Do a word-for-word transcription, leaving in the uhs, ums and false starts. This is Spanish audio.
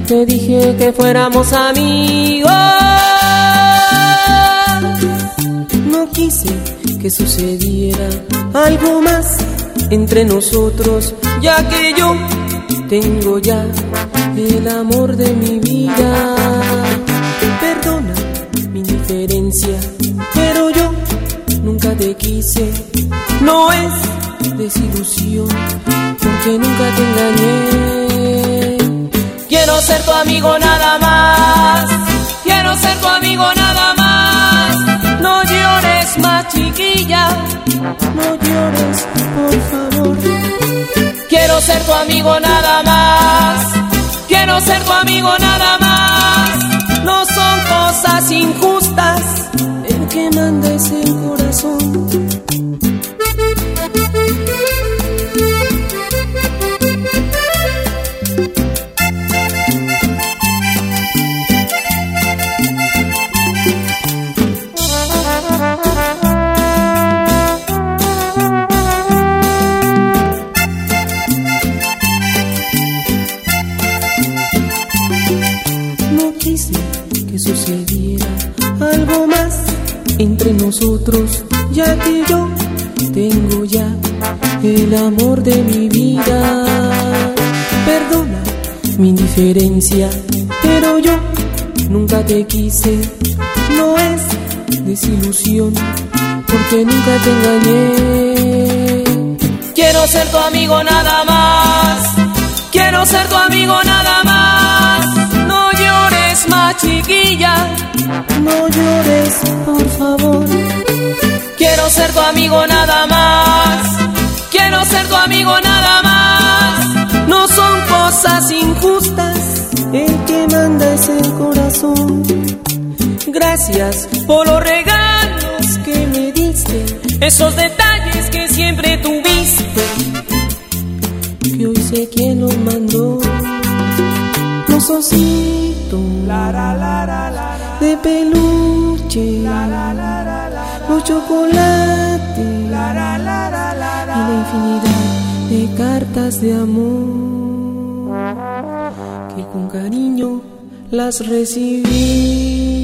te dije que fuéramos amigos. No quise que sucediera algo más entre nosotros, ya que yo tengo ya el amor de mi vida. Perdona mi indiferencia, pero yo nunca te quise. No es desilusión, porque nunca te engañé. Quiero ser tu amigo nada más, quiero ser tu amigo nada más. No llores más, chiquilla, no llores, por favor. Quiero ser tu amigo nada más, quiero ser tu amigo nada más. No son cosas injustas, el que manda es el corazón. Que sucediera algo más entre nosotros, ya que yo tengo ya el amor de mi vida. Perdona mi indiferencia, pero yo nunca te quise. No es desilusión, porque nunca te engañé. Quiero ser tu amigo nada más, quiero ser tu amigo nada más. No llores más, chiquilla, no llores, por favor. Quiero ser tu amigo nada más, quiero ser tu amigo nada más. No son cosas injustas, el que manda es el corazón. Gracias por los regalos que me diste, esos detalles que siempre tuviste, que hoy sé quién los mandó. Los ositos de peluche, los chocolates y la infinidad de cartas de amor que con cariño las recibí.